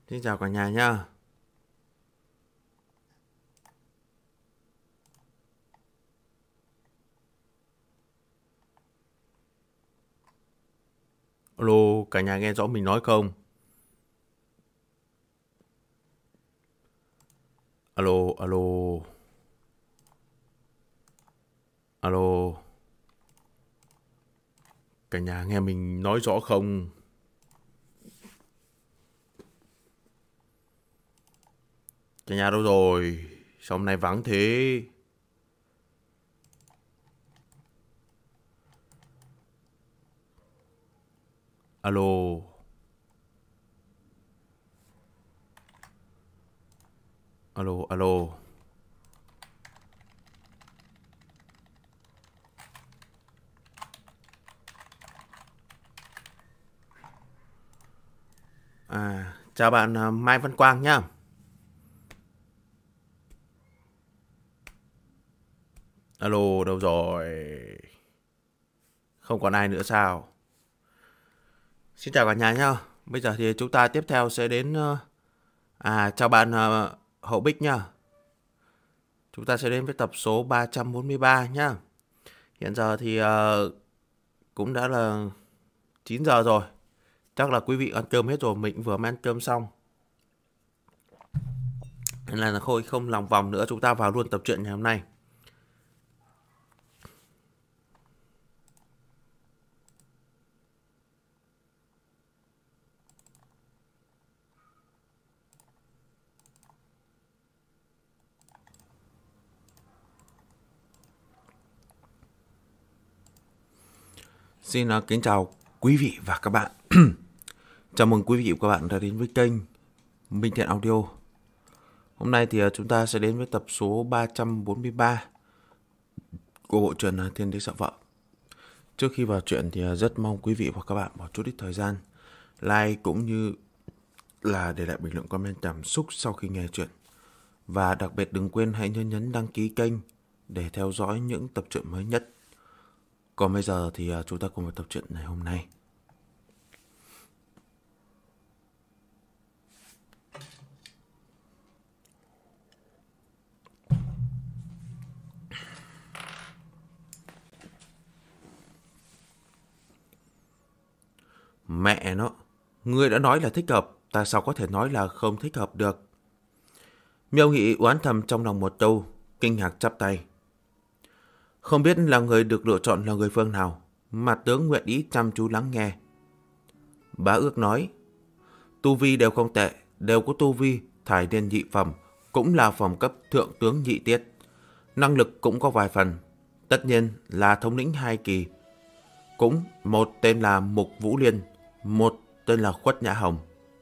Xin chào cả nhà nhá. Alo, cả nhà nghe rõ mình nói không? Alo, alo, alo. Cả nhà nghe mình nói rõ không? Cả nhà đâu rồi? Sao hôm nay vắng thế? Alo, alo, alo. Chào bạn Mai Văn Quang nhá. Alo, đâu rồi? Không còn ai nữa sao? Xin chào cả nhà nhá. Bây giờ thì chúng ta tiếp theo sẽ đến chào bạn Hậu Bích nhá. Chúng ta sẽ đến với tập số 343 nhá. Hiện giờ thì cũng đã là 9 giờ rồi. Chắc là quý vị ăn cơm hết rồi, mình vừa mới ăn cơm xong. Nên là không lòng vòng nữa, chúng ta vào luôn tập truyện ngày hôm nay. Xin kính chào quý vị và các bạn. Chào mừng quý vị và các bạn đã đến với kênh Minh Thiện Audio. Hôm nay thì chúng ta sẽ đến với tập số 343 của bộ truyện Thiên Đế Sợ Vợ. Trước khi vào truyện thì rất mong quý vị và các bạn bỏ chút ít thời gian like cũng như là để lại bình luận comment cảm xúc sau khi nghe truyện. Và đặc biệt đừng quên hãy nhấn đăng ký kênh để theo dõi những tập truyện mới nhất. Còn bây giờ thì chúng ta cùng vào tập truyện ngày hôm nay. Mẹ nó, ngươi đã nói là thích hợp, ta sao có thể nói là không thích hợp được? Miêu Nghị oán thầm trong lòng một câu, kinh ngạc chắp tay. Không biết là người được lựa chọn là người phương nào, mà tướng nguyện ý chăm chú lắng nghe. Bá Ước nói, tu vi đều không tệ, đều có tu vi, thải điên nhị phẩm, cũng là phẩm cấp thượng tướng nhị tiết. Năng lực cũng có vài phần, tất nhiên là thống lĩnh 2 kỳ. Cũng một tên là Mục Vũ Liên, một tên là Khuất Nhã Hồng.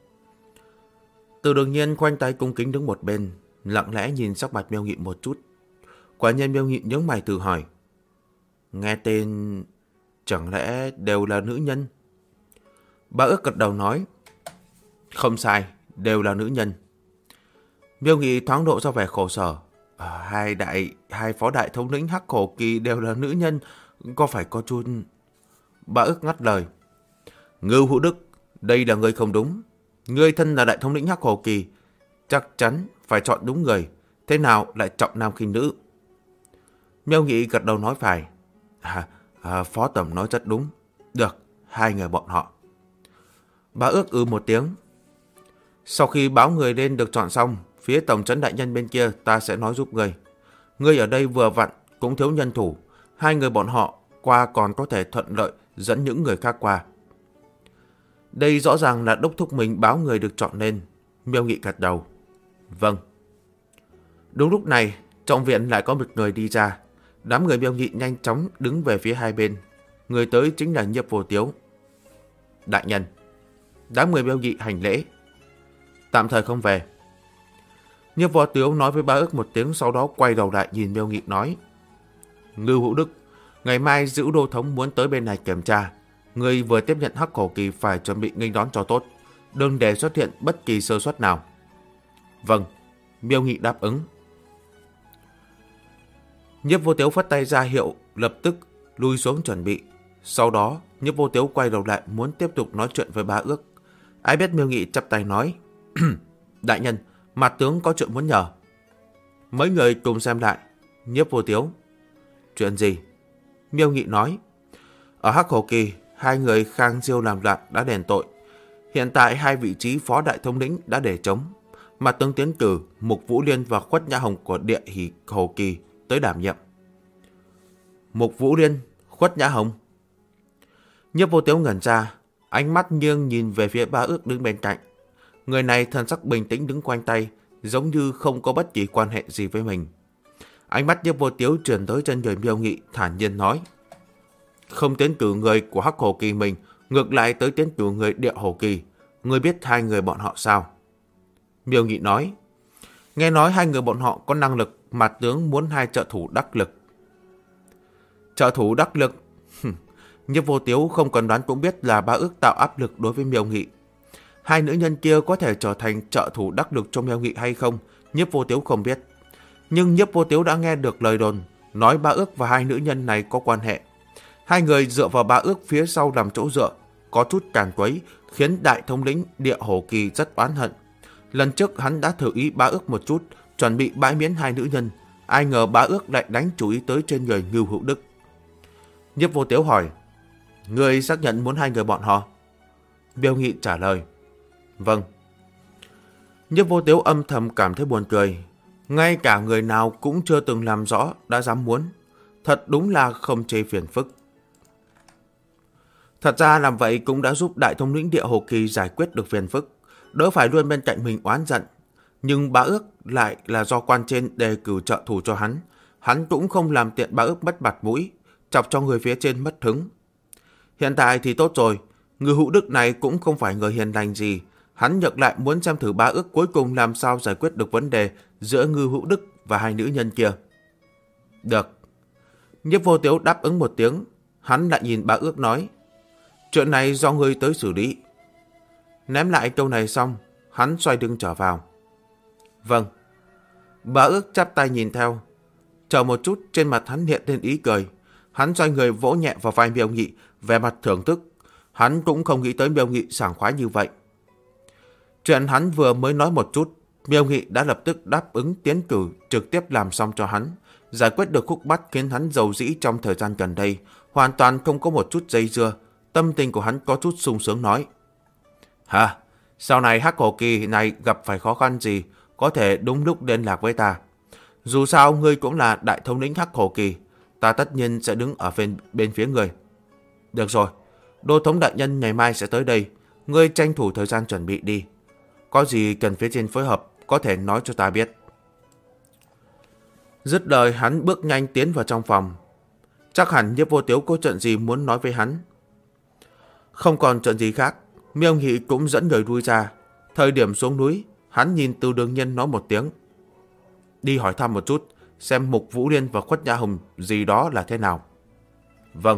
Từ Đường Nhiên khoanh tay cung kính đứng một bên, lặng lẽ nhìn sắc mặt Miêu Nghị một chút. Quả nhiên Miêu Nghị nhướng mày tự hỏi, nghe tên chẳng lẽ đều là nữ nhân? Bá Ước gật đầu nói, không sai, đều là nữ nhân. Miêu Nghị thoáng độ ra vẻ khổ sở, hai phó đại thống lĩnh Hắc Hổ Kỳ đều là nữ nhân, có phải có chút... Bá Ước ngắt lời, Ngưu Hữu Đức, đây là ngươi không đúng. Ngươi thân là đại thống lĩnh Hắc Hổ Kỳ, chắc chắn phải chọn đúng người, thế nào lại trọng nam khinh nữ? Miêu Nghị gật đầu nói phải. Phó Tẩm nói rất đúng. Được, 2 người bọn họ. Bá Ước một tiếng. Sau khi báo người lên được chọn xong, phía tổng trấn đại nhân bên kia ta sẽ nói giúp ngươi. Ngươi ở đây vừa vặn cũng thiếu nhân thủ, 2 người bọn họ qua còn có thể thuận lợi dẫn những người khác qua. Đây rõ ràng là đốc thúc mình báo người được chọn lên. Miêu Nghị gật đầu. Vâng. Đúng lúc này, trong viện lại có một người đi ra. Đám người Miêu Nghị nhanh chóng đứng về phía hai bên. Người tới chính là Nhiếp Vô Tiếu. Đại nhân. Đám người Miêu Nghị hành lễ. Tạm thời không về. Nhiếp Vô Tiếu nói với Bá Ước một tiếng, sau đó quay đầu lại nhìn Miêu Nghị nói, Ngưu Hữu Đức, ngày mai Dữ Đô Thống muốn tới bên này kiểm tra. Người vừa tiếp nhận Hắc Hổ Kỳ phải chuẩn bị nghênh đón cho tốt, đừng để xuất hiện bất kỳ sơ suất nào. Vâng. Miêu Nghị đáp ứng. Nhiếp Vô Tiếu phất tay ra hiệu, lập tức lui xuống chuẩn bị. Sau đó, Nhiếp Vô Tiếu quay đầu lại muốn tiếp tục nói chuyện với Bá Ước. Ai biết Miêu Nghị chắp tay nói, Đại nhân, mặt tướng có chuyện muốn nhờ. Mấy người cùng xem lại. Nhiếp Vô Tiếu. Chuyện gì? Miêu Nghị nói. Ở Hắc Hồ Kỳ, hai người Khang Diêu làm loạn đã đền tội. Hiện tại hai vị trí phó đại thống lĩnh đã để trống. Mặt tướng tiến cử Mục Vũ Liên và Khuất Nhã Hồng của Địa Hồ Kỳ tới đảm nhiệm. Mục Vũ Liên, Khuất Nhã Hồng. Nhiếp Vô Tiếu ngẩn ra, ánh mắt nghiêng nhìn về phía Bá Ước đứng bên cạnh. Người này thần sắc bình tĩnh đứng quanh tay, giống như không có bất kỳ quan hệ gì với mình. Ánh mắt Nhiếp Vô Tiếu chuyển tới chân người Miêu Nghị, thản nhiên nói. Không tiến cử người của Hắc Hồ Kỳ mình, ngược lại tới tiến cử người Địa Hồ Kỳ. Ngươi biết hai người bọn họ sao? Miêu Nghị nói. Nghe nói hai người bọn họ có năng lực, mặt tướng muốn hai trợ thủ đắc lực. Trợ thủ đắc lực? Nhiếp Vô Tiếu không cần đoán cũng biết là Bá Ước tạo áp lực đối với Miêu Nghị. Hai nữ nhân kia có thể trở thành trợ thủ đắc lực cho Miêu Nghị hay không, Nhiếp Vô Tiếu không biết. Nhưng Nhiếp Vô Tiếu đã nghe được lời đồn, nói Bá Ước và hai nữ nhân này có quan hệ. Hai người dựa vào Bá Ước phía sau làm chỗ dựa, có chút càn quấy, khiến đại thống lĩnh Địa Hồ Kỳ rất oán hận. Lần trước hắn đã thử ý Bá Ước một chút, chuẩn bị bãi miễn hai nữ nhân. Ai ngờ Bá Ước lại đánh chủ ý tới trên người Ngưu Hữu Đức. Nhiếp Vô Tiếu hỏi. Người xác nhận muốn hai người bọn họ? Miêu Nghị trả lời. Vâng. Nhiếp Vô Tiếu âm thầm cảm thấy buồn cười. Ngay cả người nào cũng chưa từng làm rõ đã dám muốn. Thật đúng là không chê phiền phức. Thật ra làm vậy cũng đã giúp đại thống lĩnh Địa Hồ Kỳ giải quyết được phiền phức, đỡ phải luôn bên cạnh mình oán giận. Nhưng Bá Ước lại là do quan trên đề cử trợ thủ cho hắn. Hắn cũng không làm tiện Bá Ước mất mặt mũi, chọc cho người phía trên mất hứng. Hiện tại thì tốt rồi, người Hữu Đức này cũng không phải người hiền lành gì. Hắn ngược lại muốn xem thử Bá Ước cuối cùng làm sao giải quyết được vấn đề giữa Ngưu Hữu Đức và hai nữ nhân kia. Được. Nhiếp Vô Tiếu đáp ứng một tiếng, hắn lại nhìn Bá Ước nói. Chuyện này do ngươi tới xử lý. Ném lại câu này xong, hắn xoay lưng trở vào. Vâng. Bá Ước chắp tay nhìn theo. Chờ một chút, trên mặt hắn hiện lên ý cười. Hắn xoay người vỗ nhẹ vào vai Miêu Nghị, vẻ mặt thưởng thức. Hắn cũng không nghĩ tới Miêu Nghị sảng khoái như vậy. Chuyện hắn vừa mới nói một chút, Miêu Nghị đã lập tức đáp ứng tiến cử, trực tiếp làm xong cho hắn, giải quyết được khúc mắc khiến hắn rầu rĩ trong thời gian gần đây, hoàn toàn không có một chút dây dưa. Tâm tình của hắn có chút sung sướng nói. Hả? Sau này Hắc Hồ Kỳ này gặp phải khó khăn gì, có thể đúng lúc liên lạc với ta. Dù sao ngươi cũng là đại thống lĩnh Hắc Hồ Kỳ, ta tất nhiên sẽ đứng ở bên phía ngươi. Được rồi, Đô thống đại nhân ngày mai sẽ tới đây, ngươi tranh thủ thời gian chuẩn bị đi. Có gì cần phía trên phối hợp, có thể nói cho ta biết. Dứt lời hắn bước nhanh tiến vào trong phòng. Chắc hẳn Nhiếp Vô Tiếu có chuyện gì muốn nói với hắn. Không còn chuyện gì khác, Miêu Nghị cũng dẫn người lui ra. Thời điểm xuống núi, hắn nhìn Từ Đường Nhân nói một tiếng. Đi hỏi thăm một chút, xem Mục Vũ Liên và Khuất Nhã Hồng gì đó là thế nào. Vâng.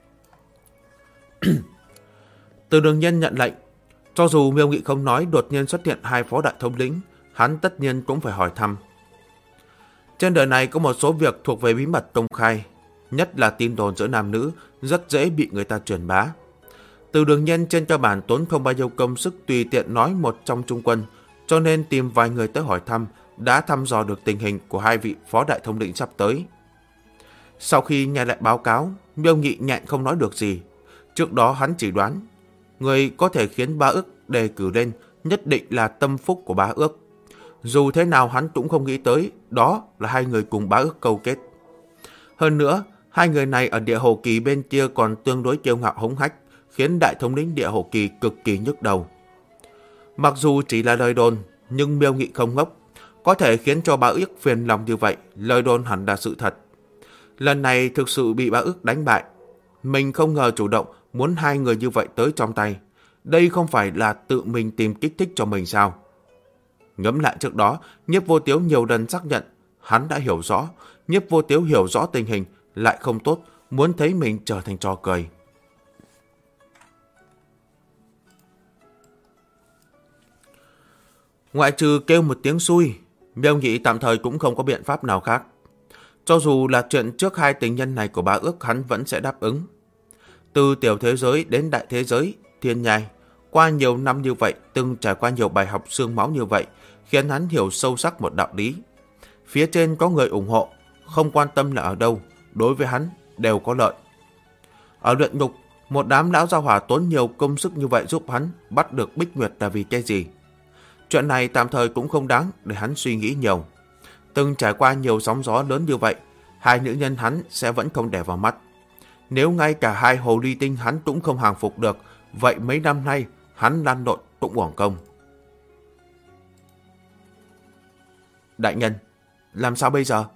Từ Đường Nhân nhận lệnh. Cho dù Miêu Nghị không nói đột nhiên xuất hiện hai phó đại thống lĩnh, hắn tất nhiên cũng phải hỏi thăm. Trên đời này có một số việc thuộc về bí mật công khai, nhất là tin đồn giữa nam nữ, rất dễ bị người ta truyền bá. Từ Đường Nhân trên cơ bản tốn không bao nhiêu công sức tùy tiện nói một trong trung quân, cho nên tìm vài người tới hỏi thăm, đã thăm dò được tình hình của hai vị phó đại thống lĩnh sắp tới. Sau khi nghe lại báo cáo, Miêu Nghị nhẹn không nói được gì. Trước đó hắn chỉ đoán, người có thể khiến Bá Ước đề cử lên nhất định là tâm phúc của Bá Ước. Dù thế nào hắn cũng không nghĩ tới đó là hai người cùng Bá Ước câu kết. Hơn nữa, hai người này ở Địa Hồ Kỳ bên kia còn tương đối kiêu ngạo hống hách, khiến đại thống lĩnh Địa Hồ Kỳ cực kỳ nhức đầu. Mặc dù chỉ là lời đồn, nhưng Miêu Nghị không ngốc, có thể khiến cho Bá Ước phiền lòng như vậy, lời đồn hẳn là sự thật. Lần này thực sự bị Bá Ước đánh bại. Mình không ngờ chủ động muốn hai người như vậy tới trong tay. Đây không phải là tự mình tìm kích thích cho mình sao? Ngẫm lại trước đó, Nhiếp Vô Tiếu nhiều lần xác nhận, hắn đã hiểu rõ. Nhiếp Vô Tiếu hiểu rõ tình hình, lại không tốt, muốn thấy mình trở thành trò cười. Ngoại trừ kêu một tiếng xui, Miêu Nghị tạm thời cũng không có biện pháp nào khác. Cho dù là chuyện trước hai tình nhân này của Bá Ước hắn vẫn sẽ đáp ứng. Từ tiểu thế giới đến đại thế giới, thiên nhai, Qua nhiều năm như vậy, từng trải qua nhiều bài học xương máu như vậy, khiến hắn hiểu sâu sắc một đạo lý. Phía trên có người ủng hộ, không quan tâm là ở đâu, đối với hắn đều có lợi. Ở luyện ngục, một đám lão gia hỏa tốn nhiều công sức như vậy giúp hắn bắt được Bích Nguyệt là vì cái gì? Chuyện này tạm thời cũng không đáng để hắn suy nghĩ nhiều. Từng trải qua nhiều sóng gió lớn như vậy, hai nữ nhân hắn sẽ vẫn không để vào mắt. Nếu ngay cả hai hồ ly tinh hắn cũng không hàng phục được, vậy mấy năm nay hắn lăn lộn cũng uổng công. Đại nhân, làm sao bây giờ?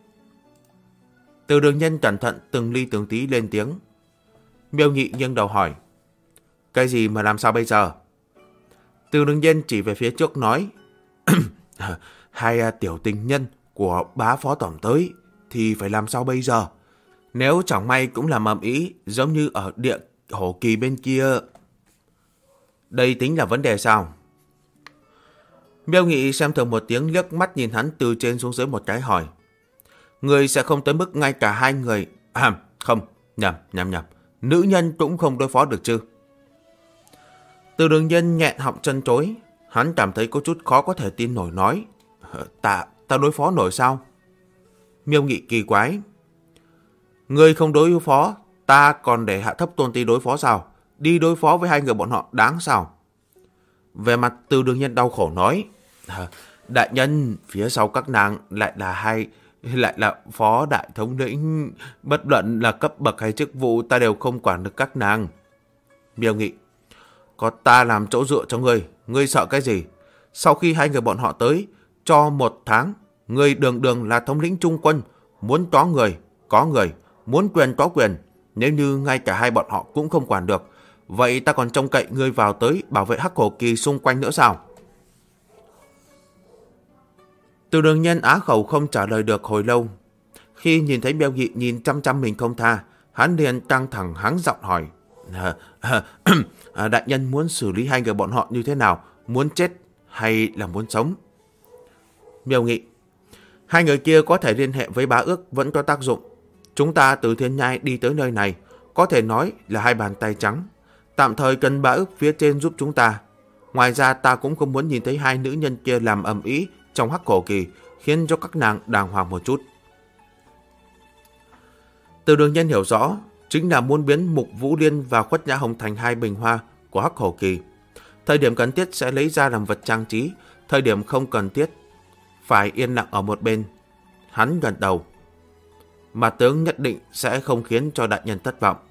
Từ Đường Nhân cẩn thận từng ly từng tí lên tiếng. Miêu Nhị nghiêng đầu hỏi. Cái gì mà làm sao bây giờ? Từ Đường Nhân chỉ về phía trước nói. Hai tiểu tình nhân của bá phó tổng tới thì phải làm sao bây giờ? Nếu chẳng may cũng làm ầm ĩ giống như ở địa Hổ Kỳ bên kia. Đây tính là vấn đề sao? Miêu Nghị xem thường một tiếng, liếc mắt nhìn hắn từ trên xuống dưới một cái hỏi. Người sẽ không tới mức ngay cả hai người... không, nhầm. Nữ nhân cũng không đối phó được chứ? Từ Đường Nhân nhẹn họng chân chối. Hắn cảm thấy có chút khó có thể tin nổi nói. Ta đối phó nổi sao? Miêu Nghị kỳ quái. Người không đối phó, ta còn để Hạ Thấp Tôn Ti đối phó sao? Đi đối phó với hai người bọn họ đáng sao? Về mặt Từ Đường Nhân đau khổ nói. Đại nhân, phía sau các nàng lại là phó đại thống lĩnh, bất luận là cấp bậc hay chức vụ ta đều không quản được các nàng. Miêu Nghị. Có ta làm chỗ dựa cho ngươi sợ cái gì? Sau khi hai người bọn họ tới, cho 1 tháng, ngươi đường đường là thống lĩnh trung quân, muốn có người, muốn quyền có quyền. Nếu như ngay cả hai bọn họ cũng không quản được, vậy ta còn trông cậy ngươi vào tới bảo vệ Hắc Hổ Kỳ xung quanh nữa sao? Từ Đường Nhân á khẩu không trả lời được hồi lâu. Khi nhìn thấy Miêu Nghị nhìn chăm chăm mình không tha, hắn liền căng thẳng hắng giọng hỏi. Đại nhân muốn xử lý hai người bọn họ như thế nào? Muốn chết hay là muốn sống? Miêu Nghị. Hai người kia có thể liên hệ với Bá Ước vẫn có tác dụng. Chúng ta từ Thiên Nhai đi tới nơi này, có thể nói là hai bàn tay trắng. Tạm thời cần Bá Ước phía trên giúp chúng ta. Ngoài ra ta cũng không muốn nhìn thấy hai nữ nhân kia làm ầm ĩ trong Hắc Hổ Kỳ, khiến cho các nàng đàng hoàng một chút. Từ Đường Nhân hiểu rõ, chính là muốn biến Mục Vũ Liên và Khuất Nhã Hồng thành hai bình hoa của Hắc Hổ Kỳ. Thời điểm cần thiết sẽ lấy ra làm vật trang trí, thời điểm không cần thiết phải yên lặng ở một bên. Hắn gật đầu. Mà tướng nhất định sẽ không khiến cho đại nhân thất vọng.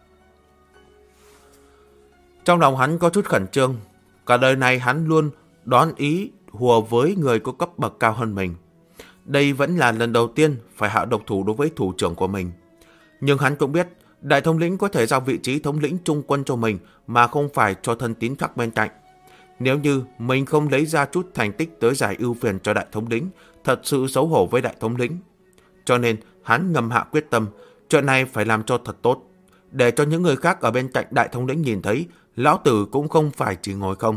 Trong lòng hắn có chút khẩn trương. Cả đời này hắn luôn đón ý hùa với người có cấp bậc cao hơn mình. Đây vẫn là lần đầu tiên phải hạ độc thủ đối với thủ trưởng của mình. Nhưng hắn cũng biết đại thống lĩnh có thể giao vị trí thống lĩnh trung quân cho mình mà không phải cho thân tín khác bên cạnh. Nếu như mình không lấy ra chút thành tích tới giải ưu phiền cho đại thống lĩnh, thật sự xấu hổ với đại thống lĩnh. Cho nên hắn ngầm hạ quyết tâm, chuyện này phải làm cho thật tốt, để cho những người khác ở bên cạnh đại thống lĩnh nhìn thấy, lão tử cũng không phải chỉ ngồi không.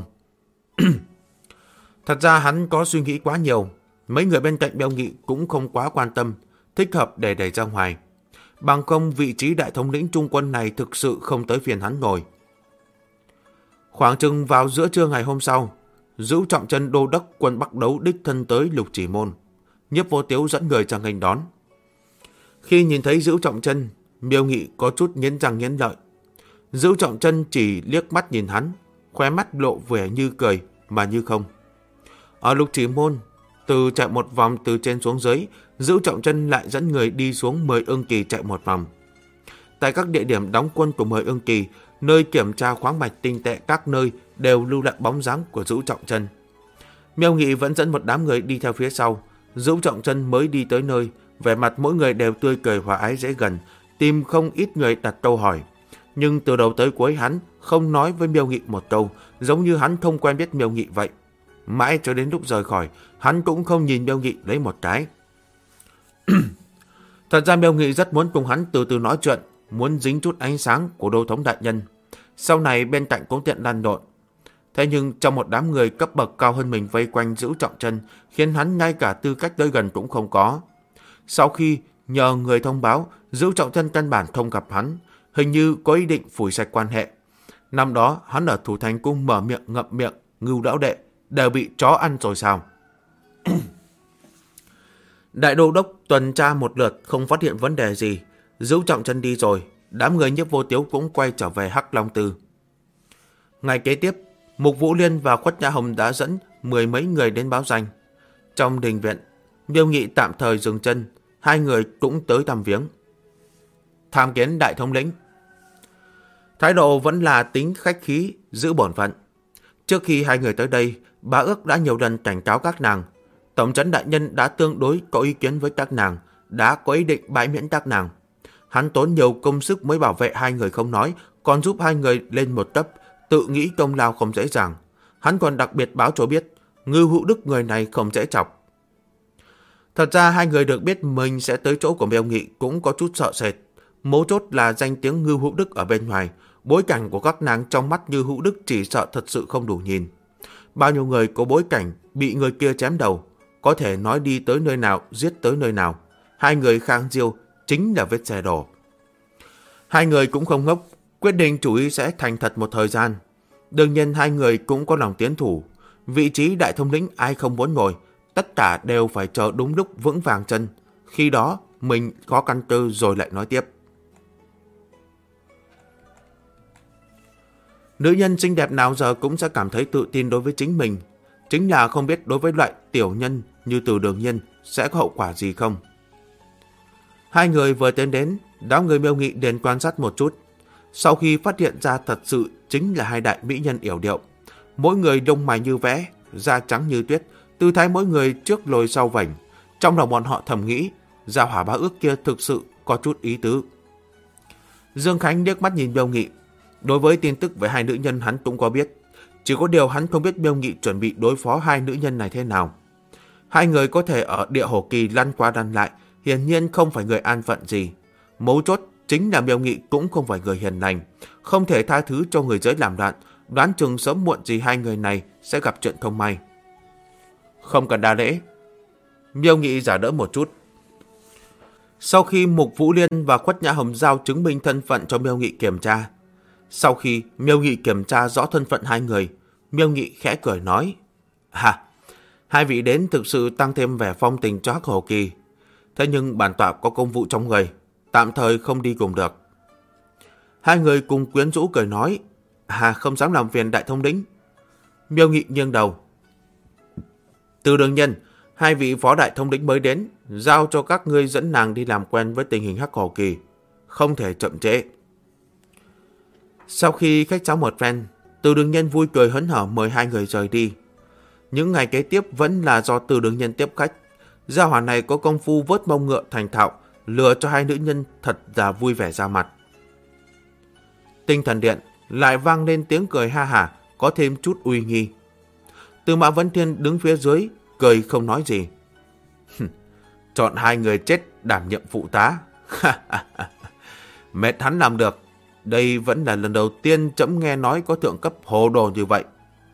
Thật ra hắn có suy nghĩ quá nhiều, mấy người bên cạnh Miêu Nghị cũng không quá quan tâm, thích hợp để đẩy ra ngoài. Bằng không vị trí đại thống lĩnh trung quân này thực sự không tới phiền hắn ngồi. Khoảng chừng vào giữa trưa ngày hôm sau, Dữu Trọng Chân đô đốc quân Bắc Đấu đích thân tới Lục Chỉ Môn. Nhiếp Vô Tiếu dẫn người ra nghênh đón. Khi nhìn thấy Dữu Trọng Chân, Miêu Nghị có chút nghiến răng nghiến lợi. Dữu Trọng Chân chỉ liếc mắt nhìn hắn, khóe mắt lộ vẻ như cười mà như không. Ở Lục Chỉ Môn, từ chạy một vòng từ trên xuống dưới, Dữu Trọng Chân lại dẫn người đi xuống 10 ưng kỳ chạy một vòng. Tại các địa điểm đóng quân của 10 ưng kỳ, nơi kiểm tra khoáng mạch tinh tệ các nơi đều lưu lại bóng dáng của Dữu Trọng Chân. Miêu Nghị vẫn dẫn một đám người đi theo phía sau. Dữu Trọng Chân mới đi tới nơi, vẻ mặt mỗi người đều tươi cười hòa ái dễ gần, tìm không ít người đặt câu hỏi. Nhưng từ đầu tới cuối hắn không nói với Miêu Nghị một câu, giống như hắn không quen biết Miêu Nghị vậy. Mãi cho đến lúc rời khỏi, hắn cũng không nhìn Miêu Nghị lấy một cái. Thật ra Miêu Nghị rất muốn cùng hắn từ từ nói chuyện, muốn dính chút ánh sáng của đô thống đại nhân. Sau này bên cạnh cũng tiện lăn lộn. Thế nhưng trong một đám người cấp bậc cao hơn mình vây quanh Dữu Trọng Chân, khiến hắn ngay cả tư cách tới gần cũng không có. Sau khi nhờ người thông báo, Dữu Trọng Chân căn bản không gặp hắn, hình như có ý định phủi sạch quan hệ. Năm đó hắn ở Thủ Thành Cung mở miệng ngậm miệng, Ngưu lão đệ đều bị chó ăn rồi sao? Đại đô đốc tuần tra một lượt không phát hiện vấn đề gì, giữ trọng chân đi rồi, đám người Nhiếp Vô Tiếu cũng quay trở về Hắc Long Tư. Ngày kế tiếp, Mục Vũ Liên và Khuất Nhã Hồng đã dẫn 10 mấy người đến báo danh. Trong đình viện, Miêu Nghị tạm thời dừng chân, hai người cũng tới thăm viếng. Tham kiến đại thống lĩnh. Thái độ vẫn là tính khách khí, giữ bổn phận. Trước khi hai người tới đây, Bá Ước đã nhiều lần cảnh cáo các nàng. Tổng trấn đại nhân đã tương đối có ý kiến với các nàng, đã có ý định bãi miễn các nàng. Hắn tốn nhiều công sức mới bảo vệ hai người không nói, còn giúp hai người lên một cấp, tự nghĩ công lao không dễ dàng. Hắn còn đặc biệt báo cho biết, Ngưu Hữu Đức người này không dễ chọc. Thật ra hai người được biết mình sẽ tới chỗ của Miêu Nghị cũng có chút sợ sệt. Mấu chốt là danh tiếng Ngưu Hữu Đức ở bên ngoài, bối cảnh của các nàng trong mắt Ngưu Hữu Đức chỉ sợ thật sự không đủ nhìn. Bao nhiêu người có bối cảnh bị người kia chém đầu, có thể nói đi tới nơi nào giết tới nơi nào. Hai người Khang Diêu chính là vết xe đổ. Hai người cũng không ngốc, quyết định chủ ý sẽ thành thật một thời gian. Đương nhiên hai người cũng có lòng tiến thủ. Vị trí đại thống lĩnh ai không muốn ngồi, tất cả đều phải chờ đúng lúc vững vàng chân. Khi đó mình có căn cơ rồi lại nói tiếp. Nữ nhân xinh đẹp nào giờ cũng sẽ cảm thấy tự tin đối với chính mình. Chính là không biết đối với loại tiểu nhân như Từ Đường Nhiên sẽ có hậu quả gì không. Hai người vừa tiến đến, đám người Miêu Nghị đến quan sát một chút. Sau khi phát hiện ra thật sự chính là hai đại mỹ nhân yểu điệu. Mỗi người đông mày như vẽ, da trắng như tuyết, tư thái mỗi người trước lồi sau vảnh. Trong lòng bọn họ thầm nghĩ, Gia Hỏa Bá Ước kia thực sự có chút ý tứ. Dương Khánh liếc mắt nhìn Miêu Nghị. Đối với tin tức về hai nữ nhân hắn cũng có biết. Chỉ có điều hắn không biết Miêu Nghị chuẩn bị đối phó hai nữ nhân này thế nào. Hai người có thể ở Địa Hổ Kỳ lăn qua lăn lại, hiển nhiên không phải người an phận gì. Mấu chốt chính là Miêu Nghị cũng không phải người hiền lành, không thể tha thứ cho người giới làm loạn, đoán chừng sớm muộn gì hai người này sẽ gặp chuyện không may. Không cần đa lễ. Miêu Nghị giả đỡ một chút. Sau khi Mục Vũ Liên và Khuất Nhã Hồng giao chứng minh thân phận cho Miêu Nghị kiểm tra, sau khi Miêu Nghị kiểm tra rõ thân phận hai người, Miêu Nghị khẽ cười nói: hai vị đến thực sự tăng thêm vẻ phong tình cho Hắc Hổ Kỳ. Thế nhưng bản tọa có công vụ trong người, tạm thời không đi cùng được. Hai người cùng quyến rũ cười nói: không dám làm phiền đại thống lĩnh. Miêu Nghị nghiêng đầu. Từ Đường Nhân, hai vị phó đại thống lĩnh mới đến, giao cho các ngươi dẫn nàng đi làm quen với tình hình Hắc Hổ Kỳ, không thể chậm trễ. Sau khi khách sáo một phen, Từ Đường Nhân vui cười hớn hở mời hai người rời đi. Những ngày kế tiếp vẫn là do Từ Đường Nhân tiếp khách. Gia hỏa này có công phu vớt mông ngựa thành thạo, lừa cho hai nữ nhân thật là vui vẻ ra mặt. Tinh Thần Điện lại vang lên tiếng cười ha hả, có thêm chút uy nghi. Tư Mã Vấn Thiên đứng phía dưới, cười không nói gì. Chọn hai người chết đảm nhiệm phụ tá. Mệt hắn làm được. Đây vẫn là lần đầu tiên trẫm nghe nói có thượng cấp hồ đồ như vậy.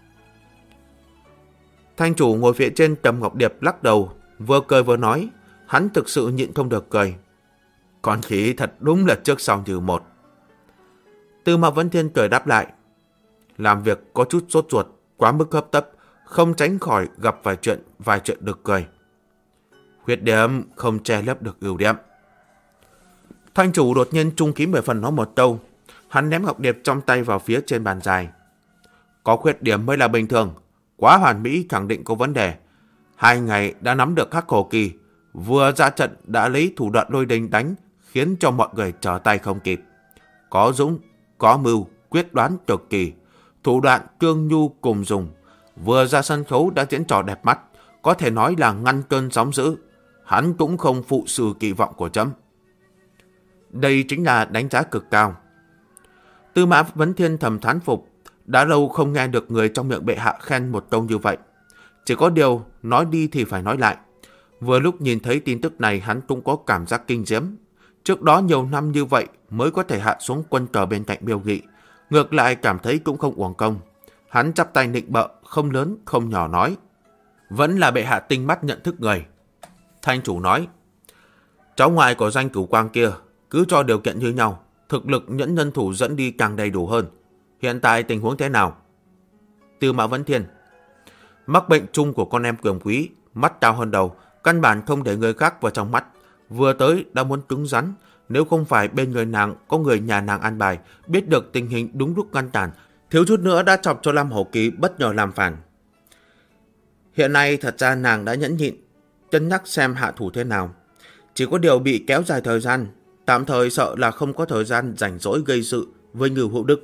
Thanh chủ ngồi phía trên Trầm Ngọc Điệp lắc đầu, vừa cười vừa nói, hắn thực sự nhịn không được cười. Con khí thật đúng là trước sau như một. Tư Mã Vấn Thiên cười đáp lại. Làm việc có chút sốt ruột, quá mức hấp tấp, không tránh khỏi gặp vài chuyện được cười. Khuyết điểm không che lấp được ưu điểm. Thanh chủ đột nhiên trung khí 10 phần nói một câu. Hắn ném ngọc điệp trong tay vào phía trên bàn dài. Có khuyết điểm mới là bình thường, quá hoàn mỹ khẳng định có vấn đề. 2 ngày đã nắm được Hắc Hổ Kỳ, vừa ra trận đã lấy thủ đoạn lôi đình đánh, khiến cho mọi người trở tay không kịp. Có dũng, có mưu, quyết đoán cực kỳ, thủ đoạn cương nhu cùng dùng. Vừa ra sân khấu đã diễn trò đẹp mắt, có thể nói là ngăn cơn sóng dữ. Hắn cũng không phụ sự kỳ vọng của trẫm. Đây chính là đánh giá cực cao. Tư Mã Vấn Thiên thầm thán phục, đã lâu không nghe được người trong miệng bệ hạ khen một câu như vậy. Chỉ có điều, nói đi thì phải nói lại. Vừa lúc nhìn thấy tin tức này hắn cũng có cảm giác kinh diễm. Trước đó nhiều năm như vậy mới có thể hạ xuống quân cờ bên cạnh Miêu Nghị. Ngược lại cảm thấy cũng không uổng công. Hắn chắp tay nịnh bợ, không lớn không nhỏ nói. Vẫn là bệ hạ tinh mắt nhận thức người. Thanh chủ nói. Cháu ngoại của danh Cửu Quang kia, cứ cho điều kiện như nhau, thực lực nhẫn nhân thủ dẫn đi càng đầy đủ hơn. Hiện tại tình huống thế nào? Tư Mã Vấn Thiên: Mắc bệnh chung của con em quyền quý, mắt cao hơn đầu, căn bản không để người khác vào trong mắt. Vừa tới đã muốn cứng rắn, nếu không phải bên người nàng có người nhà nàng an bài, biết được tình hình đúng lúc ngăn cản, thiếu chút nữa đã chọc cho Lam Hổ Kỳ bất ngờ làm phản. Hiện nay thật ra nàng đã nhẫn nhịn, cân nhắc xem hạ thủ thế nào. Chỉ có điều bị kéo dài thời gian, tạm thời sợ là không có thời gian rảnh rỗi gây sự với Ngưu Hữu Đức.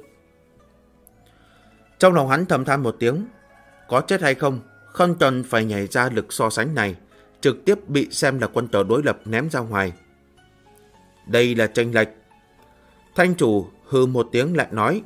Trong lòng hắn thầm than một tiếng, có chết hay không, không cần phải nhảy ra lực so sánh này, trực tiếp bị xem là quân cờ đối lập ném ra ngoài. Đây là chênh lệch. Thanh chủ hừ một tiếng lại nói,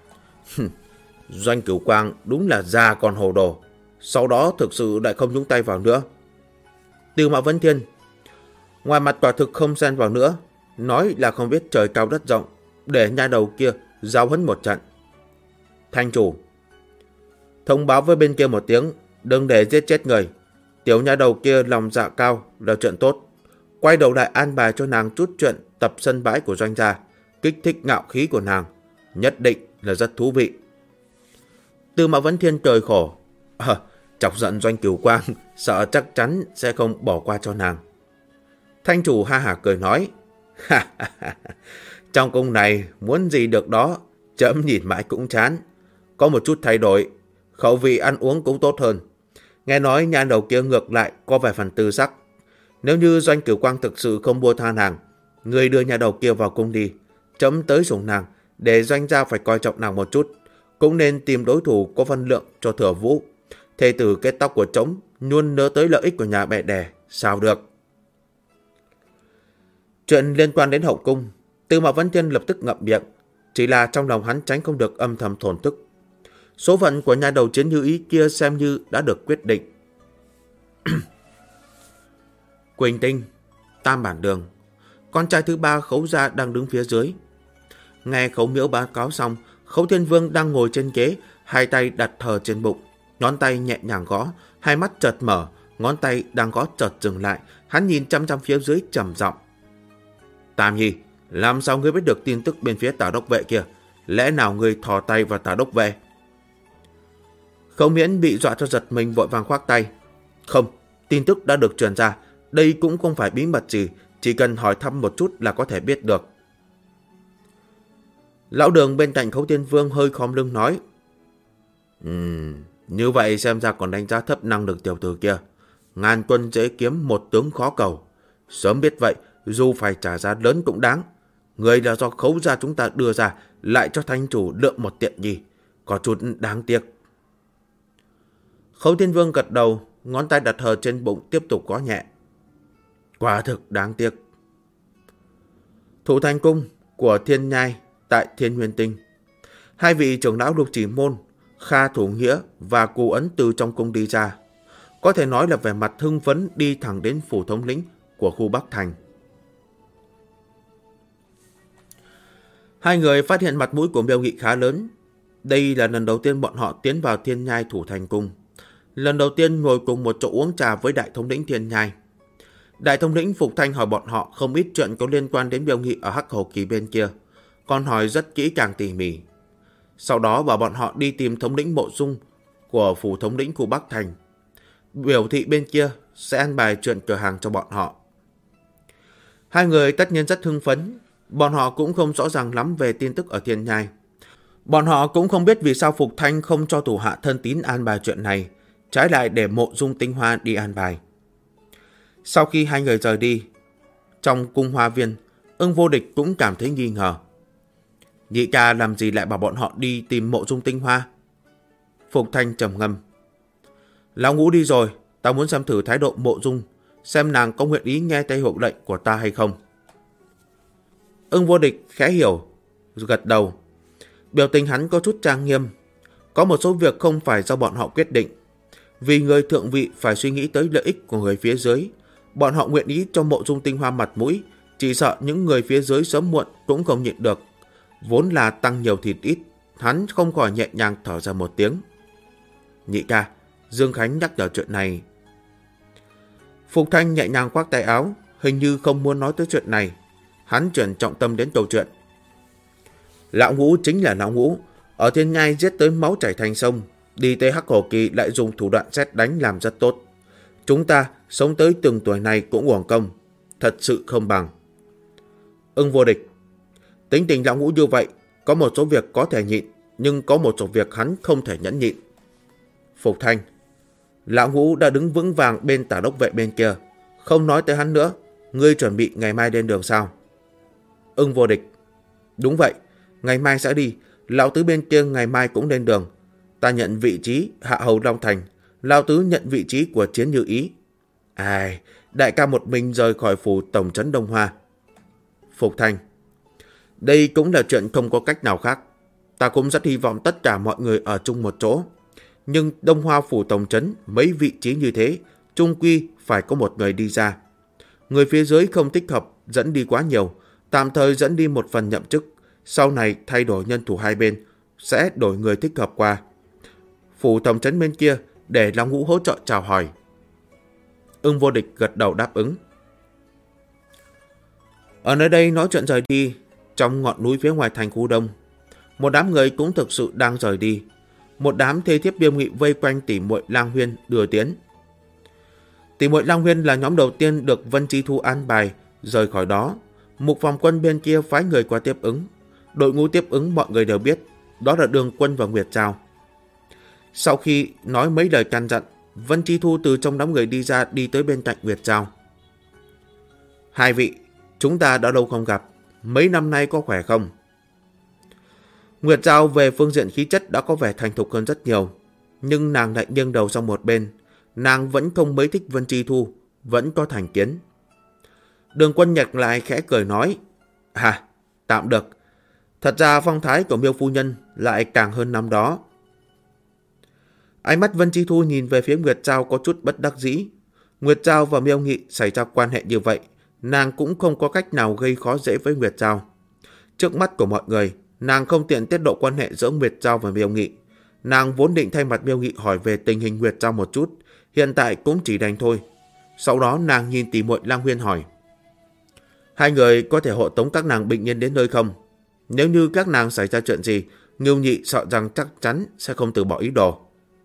Doanh Cửu Quang đúng là già còn hồ đồ, sau đó thực sự lại không nhúng tay vào nữa. Tư Mã Vấn Thiên: Ngoài mặt quả thực không xen vào nữa, nói là không biết trời cao đất rộng, để nha đầu kia giao huấn một trận. Thanh chủ: Thông báo với bên kia một tiếng, đừng để giết chết người. Tiểu nha đầu kia lòng dạ cao là chuyện tốt. Quay đầu lại an bài cho nàng chút chuyện tập sân bãi của Doanh gia, kích thích ngạo khí của nàng, nhất định là rất thú vị. Tư Mã Vấn Thiên cười khổ, chọc giận Doanh Cửu Quang, sợ chắc chắn sẽ không bỏ qua cho nàng. Thanh chủ ha hả cười nói, trong cung này muốn gì được đó, chấm nhìn mãi cũng chán. Có một chút thay đổi, khẩu vị ăn uống cũng tốt hơn. Nghe nói nha đầu kia ngược lại có vài phần tư sắc. Nếu như Doanh Cửu Quang thực sự không buông tha nàng, người đưa nhà đầu kia vào cung đi, chấm tới sủng nàng, để Doanh gia phải coi trọng nàng một chút. Cũng nên tìm đối thủ có phân lượng cho Thừa Vũ. Thê tử kết tóc của trống luôn nhớ tới lợi ích của nhà mẹ đẻ, sao được. Chuyện liên quan đến hậu cung, Tư Mã Vấn Thiên lập tức ngậm miệng, chỉ là trong lòng hắn tránh không được âm thầm thổn thức. Số phận của nhà đầu chiến Như Ý kia xem như đã được quyết định. Quỳnh Tinh, Tam Bản Đường, con trai thứ ba Khấu gia đang đứng phía dưới. Nghe Khấu Miễu báo cáo xong, Khấu Thiên Vương đang ngồi trên ghế, hai tay đặt thờ trên bụng, ngón tay nhẹ nhàng gõ, hai mắt chợt mở, ngón tay đang gõ chợt dừng lại, hắn nhìn chăm chăm phía dưới trầm giọng. Tam Nhi, làm sao ngươi biết được tin tức bên phía Tả Đốc Vệ kia? Lẽ nào ngươi thò tay vào Tả Đốc Vệ? Khấu Miễn bị dọa cho giật mình, vội vàng khoác tay. Không, tin tức đã được truyền ra, đây cũng không phải bí mật gì, chỉ cần hỏi thăm một chút là có thể biết được. Lão Đường bên cạnh Khấu Thiên Vương hơi khom lưng nói, như vậy xem ra còn đánh giá thấp năng lực tiểu tử kia. Ngàn quân dễ kiếm, một tướng khó cầu. Sớm biết vậy, dù phải trả giá lớn cũng đáng. Người là do Khấu gia chúng ta đưa ra, lại cho thanh chủ lượng một tiện nghi, có chút đáng tiếc. Khấu Thiên Vương gật đầu, ngón tay đặt hờ trên bụng tiếp tục gõ nhẹ. Quả thực đáng tiếc. Thủ thành cung của Thiên Nhai tại Thiên Huyền Tinh. Hai vị trưởng lão Lục Chỉ Môn, Kha Thủ Nghĩa và Cù Ấn từ trong cung đi ra. Có thể nói là vẻ mặt hưng phấn đi thẳng đến phủ thống lĩnh của khu Bắc Thành. Hai người phát hiện mặt mũi của Miêu Nghị khá lớn. Đây là lần đầu tiên bọn họ tiến vào Thiên Nhai thủ thành cung. Lần đầu tiên ngồi cùng một chỗ uống trà với đại thống lĩnh Thiên Nhai. Đại thống lĩnh Phục Thanh hỏi bọn họ không ít chuyện có liên quan đến Miêu Nghị ở Hắc Hổ Kỳ bên kia, còn hỏi rất kỹ càng tỉ mỉ. Sau đó bảo bọn họ đi tìm thống lĩnh Mộ Dung của phủ thống lĩnh khu Bắc Thành, biểu thị bên kia sẽ an bài chuyện cửa hàng cho bọn họ. Hai người tất nhiên rất hưng phấn. Bọn họ cũng không rõ ràng lắm về tin tức ở Thiên Nhai. Bọn họ cũng không biết vì sao Phục Thanh không cho thủ hạ thân tín an bài chuyện này, trái lại để Mộ Dung Tinh Hoa đi an bài. Sau khi hai người rời đi, trong cung hoa viên, Ưng Vô Địch cũng cảm thấy nghi ngờ. Nhị ca làm gì lại bảo bọn họ đi tìm Mộ Dung Tinh Hoa? Phục Thanh trầm ngâm. Lão Ngũ đi rồi, ta muốn xem thử thái độ Mộ Dung, xem nàng có nguyện ý nghe theo hiệu lệnh của ta hay không. Ưng Vô Địch khẽ hiểu, gật đầu. Biểu tình hắn có chút trang nghiêm. Có một số việc không phải do bọn họ quyết định. Vì người thượng vị phải suy nghĩ tới lợi ích của người phía dưới. Bọn họ nguyện ý cho Mộ Dung Tinh Hoa mặt mũi, chỉ sợ những người phía dưới sớm muộn cũng không nhịn được. Vốn là tăng nhiều thịt ít, hắn không khỏi nhẹ nhàng thở ra một tiếng. Nhị ca, Dương Khánh nhắc nhở chuyện này. Phục Thanh nhẹ nhàng khoác tay áo, hình như không muốn nói tới chuyện này. Hắn chuyển trọng tâm đến câu chuyện. Lão Ngũ chính là Lão Ngũ, Ở Thiên Nhai giết tới máu chảy thành sông, đi tới Hắc Hổ Kỳ lại dùng thủ đoạn sét đánh làm rất tốt. Chúng ta sống tới từng tuổi này cũng uổng công, thật sự không bằng. Ưng Vô Địch: tính tình lão Ngũ như vậy, có một số việc có thể nhịn, nhưng có một số việc hắn không thể nhẫn nhịn. Phục Thanh: lão Ngũ đã đứng vững vàng bên Tả Đốc Vệ bên kia, không nói tới hắn nữa. Ngươi chuẩn bị ngày mai lên đường sao? Ưng Vô Địch: đúng vậy, ngày mai sẽ đi. Lão Tứ bên kia ngày mai cũng lên đường. Ta nhận vị trí Hạ Hầu Long Thành, Lão Tứ nhận vị trí của Chiến Như Ý. Ai, đại ca một mình rời khỏi phủ tổng trấn Đông Hoa. Phục Thanh: đây cũng là chuyện không có cách nào khác. Ta cũng rất hy vọng tất cả mọi người ở chung một chỗ. Nhưng Đông Hoa phủ tổng trấn mấy vị trí như thế, chung quy phải có một người đi ra. Người phía dưới không thích hợp dẫn đi quá nhiều, tạm thời dẫn đi một phần nhậm chức. Sau này thay đổi nhân thủ hai bên, sẽ đổi người thích hợp qua. Phủ tổng trấn bên kia để Long Ngũ hỗ trợ chào hỏi. Ưng Vô Địch gật đầu đáp ứng. Ở nơi đây nói chuyện rời đi, trong ngọn núi phía ngoài thành khu đông, một đám người cũng thực sự đang rời đi. Một đám thê thiếp Miêu Nghị vây quanh tỷ muội Lang Huyên đưa tiến. Tỷ muội Lang Huyên là nhóm đầu tiên được Vân Chi Thu an bài rời khỏi đó. Mục Phòng Quân bên kia phái người qua tiếp ứng. Đội ngũ tiếp ứng mọi người đều biết, đó là Đường Quân và Nguyệt Trào. Sau khi nói mấy lời căn dặn, Vân Chi Thu từ trong đám người đi ra, đi tới bên cạnh Nguyệt Trào. Hai vị, chúng ta đã lâu không gặp, mấy năm nay có khỏe không? Nguyệt Trào về phương diện khí chất đã có vẻ thành thục hơn rất nhiều, nhưng nàng lại nghiêng đầu sang một bên. Nàng vẫn không mấy thích Vân Chi Thu, vẫn có thành kiến. Đường Quân nhặt lại khẽ cười nói: tạm được. Thật ra phong thái của Miêu phu nhân lại càng hơn năm đó. Ánh mắt Vân Chi Thu nhìn về phía Nguyệt Trào có chút bất đắc dĩ. Nguyệt Trào và Miêu Nghị xảy ra quan hệ như vậy, nàng cũng không có cách nào gây khó dễ với Nguyệt Trào. Trước mắt của mọi người, nàng không tiện tiết lộ quan hệ giữa Nguyệt Trào và Miêu Nghị. Nàng vốn định thay mặt Miêu Nghị hỏi về tình hình Nguyệt Trào một chút, hiện tại cũng chỉ đành thôi. Sau đó nàng nhìn tỷ muội Lang Huyên hỏi: hai người có thể hộ tống các nàng bình yên đến nơi không? Nếu như các nàng xảy ra chuyện gì, Ngưu Nhị sợ rằng chắc chắn sẽ không từ bỏ ý đồ.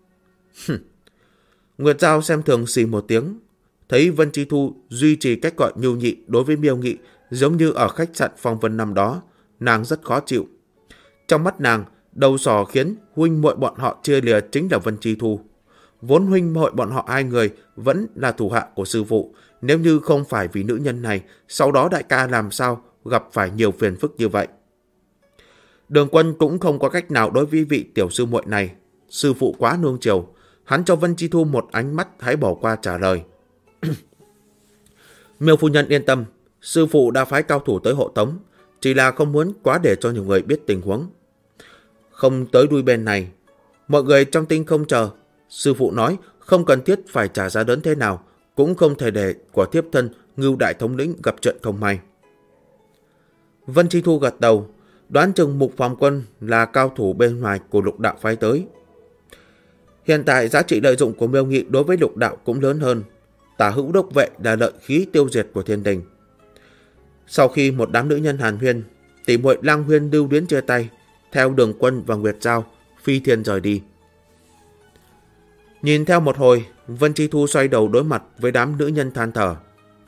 Nguyệt Giao xem thường xì một tiếng. Thấy Vân Chi Thu duy trì cách gọi Ngưu Nhị đối với Miêu Nghị giống như ở khách sạn Phong Vân năm đó, nàng rất khó chịu. Trong mắt nàng, đầu sỏ khiến huynh muội bọn họ chia lìa chính là Vân Chi Thu. Vốn huynh muội bọn họ hai người vẫn là thủ hạ của sư phụ. Nếu như không phải vì nữ nhân này, sau đó đại ca làm sao gặp phải nhiều phiền phức như vậy. Đường Quân cũng không có cách nào đối với vị tiểu sư muội này. Sư phụ quá nuông chiều, hắn cho Vân Chi Thu một ánh mắt hãy bỏ qua trả lời. Miêu phu nhân yên tâm, sư phụ đã phái cao thủ tới hộ tống, chỉ là không muốn quá để cho nhiều người biết tình huống. Không tới đuôi bên này, mọi người trong tinh không chờ. Sư phụ nói không cần thiết phải trả giá đớn thế nào, cũng không thể để của thiếp thân Ngưu đại thống lĩnh gặp chuyện không may. Vân Chi Thu gật đầu, đoán chừng Mục Phòng Quân là cao thủ bên ngoài của Lục đạo phái tới. Hiện tại giá trị lợi dụng của Miêu Nghị đối với Lục đạo cũng lớn hơn. Tả hữu đốc vệ là lợi khí tiêu diệt của thiên đình. Sau khi một đám nữ nhân hàn huyên, tỷ muội Lang Huyên lưu luyến chia tay, theo Đường Quân và Nguyệt Giao phi thiên rời đi. Nhìn theo một hồi, Vân Chi Thu xoay đầu đối mặt với đám nữ nhân than thở.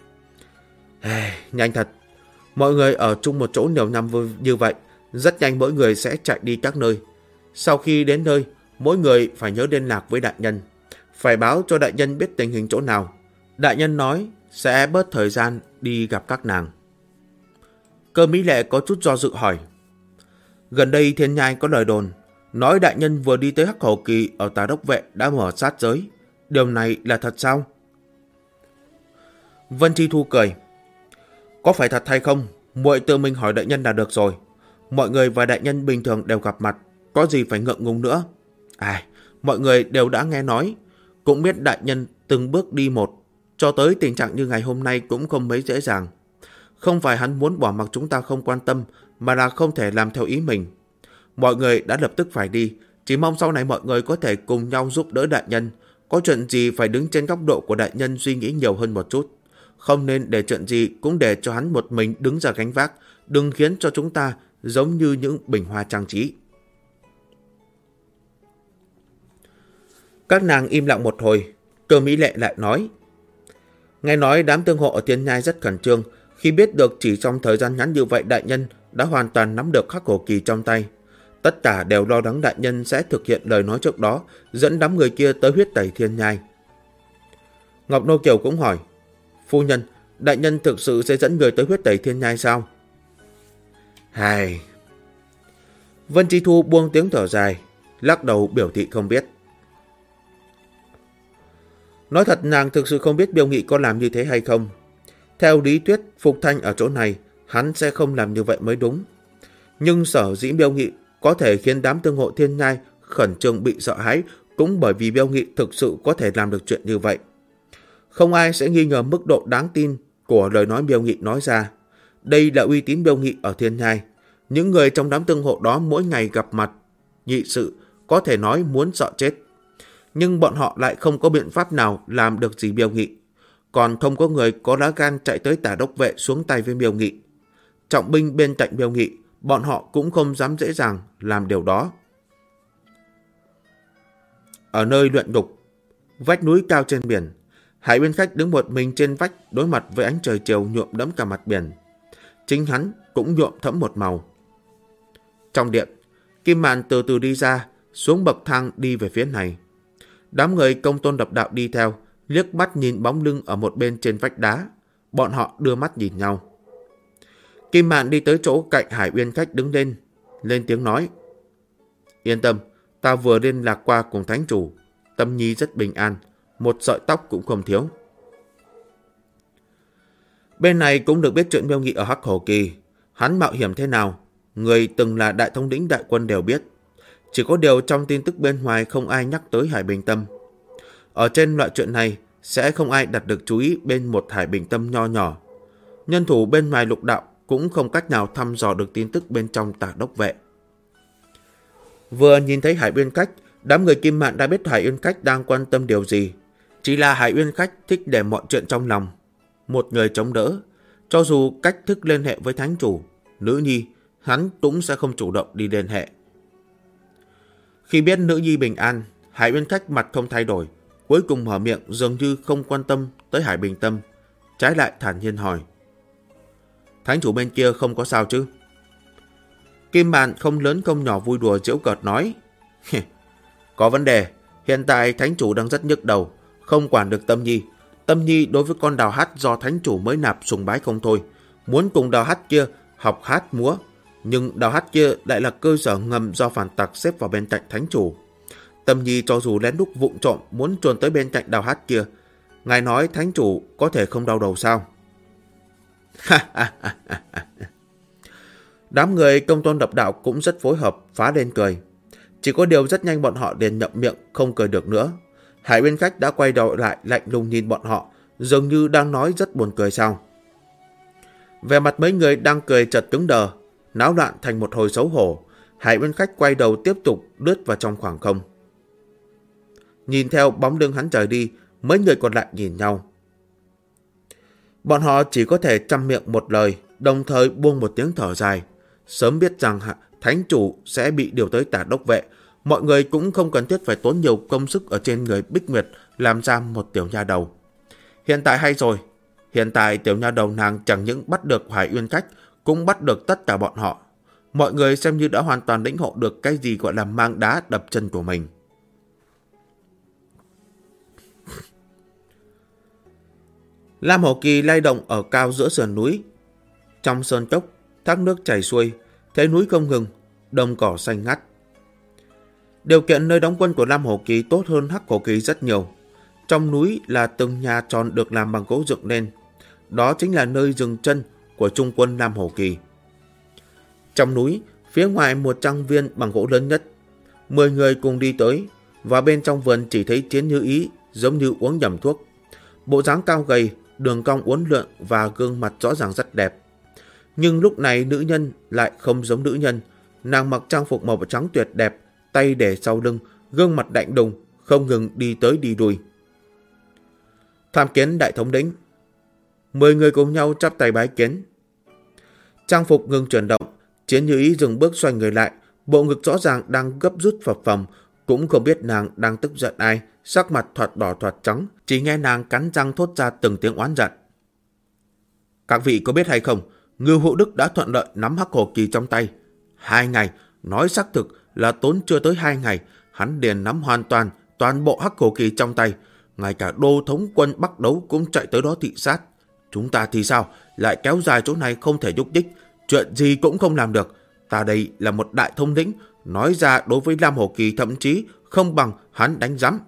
Nhanh thật, mọi người ở chung một chỗ nhiều năm như vậy, rất nhanh mỗi người sẽ chạy đi các nơi. Sau khi đến nơi, mỗi người phải nhớ liên lạc với đại nhân, phải báo cho đại nhân biết tình hình chỗ nào. Đại nhân nói sẽ bớt thời gian đi gặp các nàng. Cơ Mỹ Lệ có chút do dự hỏi: gần đây Thiên Nhai có lời đồn nói đại nhân vừa đi tới Hắc Hổ Kỳ ở Tà Đốc Vệ đã mở sát giới, điều này là thật sao? Vân Chi Thu cười: có phải thật hay không, muội tự mình hỏi đại nhân là được rồi. Mọi người và đại nhân bình thường đều gặp mặt, có gì phải ngượng ngùng nữa. Mọi người đều đã nghe nói, cũng biết đại nhân từng bước đi một, cho tới tình trạng như ngày hôm nay cũng không mấy dễ dàng. Không phải hắn muốn bỏ mặc chúng ta không quan tâm, mà là không thể làm theo ý mình. Mọi người đã lập tức phải đi, chỉ mong sau này mọi người có thể cùng nhau giúp đỡ đại nhân. Có chuyện gì phải đứng trên góc độ của đại nhân suy nghĩ nhiều hơn một chút. Không nên để chuyện gì cũng để cho hắn một mình đứng ra gánh vác, đừng khiến cho chúng ta giống như những bình hoa trang trí. Các nàng im lặng một hồi, Cơ Mỹ Lệ lại nói. Nghe nói đám tương hộ ở Thiên Nhai rất khẩn trương khi biết được chỉ trong thời gian ngắn như vậy đại nhân đã hoàn toàn nắm được Hắc Hổ Kỳ trong tay. Tất cả đều lo lắng đại nhân sẽ thực hiện lời nói trước đó, dẫn đám người kia tới huyết tẩy Thiên Nhai. Ngọc Nô Kiều cũng hỏi, phu nhân, đại nhân thực sự sẽ dẫn người tới huyết tẩy Thiên Nhai sao? Hài. Vân Chi Thu buông tiếng thở dài, lắc đầu biểu thị không biết. Nói thật nàng thực sự không biết Miêu Nghị có làm như thế hay không. Theo lý thuyết, Phục Thanh ở chỗ này, hắn sẽ không làm như vậy mới đúng. Nhưng sở dĩ Miêu Nghị có thể khiến đám tương hộ Thiên Nhai khẩn trương bị sợ hãi cũng bởi vì Miêu Nghị thực sự có thể làm được chuyện như vậy. Không ai sẽ nghi ngờ mức độ đáng tin của lời nói Miêu Nghị nói ra. Đây là uy tín Miêu Nghị ở Thiên Nhai. Những người trong đám tương hộ đó mỗi ngày gặp mặt nhị sự có thể nói muốn sợ chết. Nhưng bọn họ lại không có biện pháp nào làm được gì Miêu Nghị. Còn không có người có lá gan chạy tới Tả Đốc Vệ xuống tay với Miêu Nghị. Trọng binh bên cạnh Miêu Nghị, bọn họ cũng không dám dễ dàng làm điều đó. Ở nơi luyện ngục, vách núi cao trên biển, Hải Uyên Khách đứng một mình trên vách đối mặt với ánh trời chiều nhuộm đẫm cả mặt biển. Chính hắn cũng nhuộm thẫm một màu. Trong điện, Kim Mạn từ từ đi ra, xuống bậc thang đi về phía này. Đám người Công Tôn Độc Đạo đi theo, liếc mắt nhìn bóng lưng ở một bên trên vách đá. Bọn họ đưa mắt nhìn nhau. Kim Mạn đi tới chỗ cạnh Hải Uyên Khách đứng lên tiếng nói. Yên tâm, ta vừa liên lạc qua cùng thánh chủ. Tâm nhi rất bình an, một sợi tóc cũng không thiếu. Bên này cũng được biết chuyện Miêu Nghị ở Hắc Hổ Kỳ. Hắn mạo hiểm thế nào, người từng là đại thống lĩnh đại quân đều biết. Chỉ có điều trong tin tức bên ngoài không ai nhắc tới Hải Bình Tâm. Ở trên loại chuyện này sẽ không ai đặt được chú ý bên một Hải Bình Tâm nho nhỏ. Nhân thủ bên ngoài lục đạo cũng không cách nào thăm dò được tin tức bên trong Tả Đốc Vệ. Vừa nhìn thấy Hải Uyên Khách, đám người Kim Mạn đã biết Hải Uyên Khách đang quan tâm điều gì. Chỉ là Hải Uyên Khách thích để mọi chuyện trong lòng. Một người chống đỡ, cho dù cách thức liên hệ với thánh chủ, nữ nhi, hắn cũng sẽ không chủ động đi liên hệ. Khi biết nữ nhi bình an, Hải Uyên Khách mặt không thay đổi, cuối cùng mở miệng dường như không quan tâm tới Hải Bình Tâm, trái lại thản nhiên hỏi. Thánh chủ bên kia không có sao chứ? Kim Mạn không lớn không nhỏ vui đùa giễu cợt nói. Có vấn đề, hiện tại thánh chủ đang rất nhức đầu, không quản được Tâm Nhi. Tâm Nhi đối với con Đào Hát do thánh chủ mới nạp sùng bái không thôi, muốn cùng Đào Hát kia học hát múa. Nhưng Đào Hát kia lại là cơ sở ngầm do phản tặc xếp vào bên cạnh thánh chủ. Tâm Nhi cho dù lén lút vụng trộm muốn chuồn tới bên cạnh Đào Hát kia, ngài nói thánh chủ có thể không đau đầu sao? Đám người Công Tôn Độc Đạo cũng rất phối hợp, phá lên cười. Chỉ có điều rất nhanh bọn họ liền nhậm miệng không cười được nữa. Hải Uyên Khách đã quay đầu lại lạnh lùng nhìn bọn họ, dường như đang nói rất buồn cười sao. Về mặt mấy người đang cười chợt cứng đờ, náo loạn thành một hồi xấu hổ. Hải Uyên Khách quay đầu tiếp tục lướt vào trong khoảng không. Nhìn theo bóng lưng hắn rời đi, mấy người còn lại nhìn nhau. Bọn họ chỉ có thể chăm miệng một lời, đồng thời buông một tiếng thở dài. Sớm biết rằng thánh chủ sẽ bị điều tới Tả Đốc Vệ, mọi người cũng không cần thiết phải tốn nhiều công sức ở trên người Bích Nguyệt làm ra một tiểu nha đầu. Hiện tại hay rồi, hiện tại tiểu nha đầu nàng chẳng những bắt được Hải Uyên Khách, cũng bắt được tất cả bọn họ. Mọi người xem như đã hoàn toàn lĩnh ngộ được cái gì gọi là mang đá đập chân của mình. Lam Hổ Kỳ lay động ở cao giữa sườn núi. Trong sơn cốc, thác nước chảy xuôi, thế núi không ngừng, đồng cỏ xanh ngắt. Điều kiện nơi đóng quân của Lam Hổ Kỳ tốt hơn Hắc Hổ Kỳ rất nhiều. Trong núi là từng nhà tròn được làm bằng gỗ dựng lên. Đó chính là nơi dừng chân của trung quân Lam Hổ Kỳ. Trong núi, phía ngoài một trang viên bằng gỗ lớn nhất. 10 người cùng đi tới, và bên trong vườn chỉ thấy Chiến Như Ý giống như uống nhầm thuốc. Bộ dáng cao gầy, đường cong uốn lượn và gương mặt rõ ràng rất đẹp. Nhưng lúc này nữ nhân lại không giống nữ nhân. Nàng mặc trang phục màu trắng tuyệt đẹp, tay để sau lưng, gương mặt lạnh lùng, không ngừng đi tới đi lui. Tham kiến đại thống lĩnh. 10 người cùng nhau chắp tay bái kiến. Trang phục ngừng chuyển động, Chiến Như Ý dừng bước xoay người lại, bộ ngực rõ ràng đang gấp rút phập phồng, cũng không biết nàng đang tức giận ai, sắc mặt thoạt đỏ thoạt trắng, chỉ nghe nàng cắn răng thốt ra từng tiếng oán giận. Các vị có biết hay không, Ngưu Hữu Đức đã thuận lợi nắm Hắc Hổ Kỳ trong tay. 2 ngày, nói xác thực là tốn chưa tới 2 ngày, hắn liền nắm hoàn toàn bộ Hắc Hổ Kỳ trong tay. Ngay cả đô thống quân Bắc Đấu cũng chạy tới đó thị sát. Chúng ta thì sao, lại kéo dài chỗ này không thể nhúc nhích, chuyện gì cũng không làm được. Ta đây là một đại thông lĩnh, nói ra đối với Lam Hổ Kỳ thậm chí không bằng hắn đánh rắm.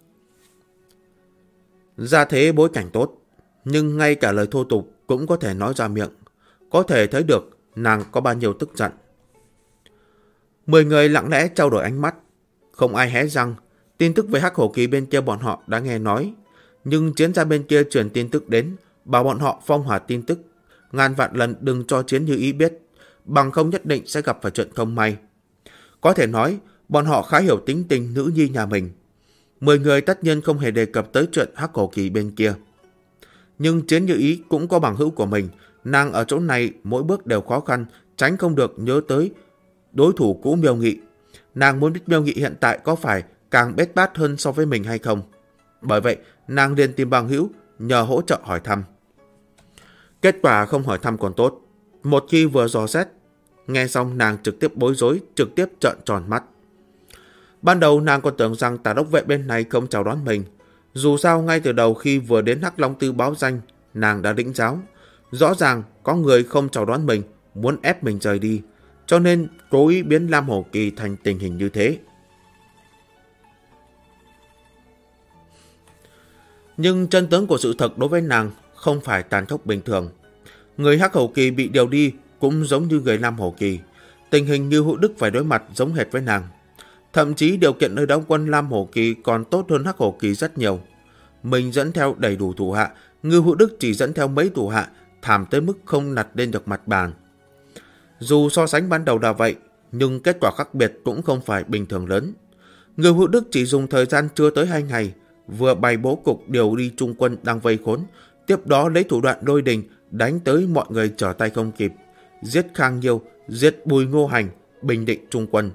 Ra thế bối cảnh tốt, nhưng ngay cả lời thô tục cũng có thể nói ra miệng. Có thể thấy được nàng có bao nhiêu tức giận. 10 người lặng lẽ trao đổi ánh mắt, không ai hé răng. Tin tức về Hắc Hổ Kỳ bên kia bọn họ đã nghe nói, nhưng chiến gia bên kia truyền tin tức đến, bảo bọn họ phong hỏa tin tức, ngàn vạn lần đừng cho Chiến Như Ý biết, bằng không nhất định sẽ gặp phải chuyện không may. Có thể nói, bọn họ khá hiểu tính tình nữ nhi nhà mình. 10 người tất nhiên không hề đề cập tới chuyện Hắc Hổ Kỳ bên kia. Nhưng Chiến Như Ý cũng có bằng hữu của mình, nàng ở chỗ này mỗi bước đều khó khăn, tránh không được nhớ tới đối thủ cũ Miêu Nghị. Nàng muốn biết Miêu Nghị hiện tại có phải càng bết bát hơn so với mình hay không. Bởi vậy, nàng liền tìm bằng hữu, nhờ hỗ trợ hỏi thăm. Kết quả không hỏi thăm còn tốt. Một khi vừa dò xét, nghe xong nàng trực tiếp bối rối, trực tiếp trợn tròn mắt. Ban đầu nàng còn tưởng rằng Tả Đốc Vệ bên này không chào đón mình. Dù sao ngay từ đầu khi vừa đến Hắc Long Tư báo danh, nàng đã lĩnh giáo. Rõ ràng có người không chào đón mình, muốn ép mình rời đi, cho nên cố ý biến Lam Hổ Kỳ thành tình hình như thế. Nhưng chân tướng của sự thật đối với nàng không phải tàn khốc bình thường. Người Hắc Hổ Kỳ bị điều đi cũng giống như người Lam Hổ Kỳ. Tình hình Ngưu Hữu Đức phải đối mặt giống hệt với nàng. Thậm chí điều kiện nơi đóng quân Lam Hổ Kỳ còn tốt hơn Hắc Hổ Kỳ rất nhiều. Mình dẫn theo đầy đủ thủ hạ, Ngưu Hữu Đức chỉ dẫn theo mấy thủ hạ, thảm tới mức không nặt lên được mặt bàn. Dù so sánh ban đầu là vậy, nhưng kết quả khác biệt cũng không phải bình thường lớn. Ngưu Hữu Đức chỉ dùng thời gian chưa tới 2 ngày, vừa bày bố cục điều đi trung quân đang vây khốn, tiếp đó lấy thủ đoạn lôi đình đánh tới mọi người trở tay không kịp, giết Khang Nhiêu, giết Bùi Ngô Hành, bình định trung quân.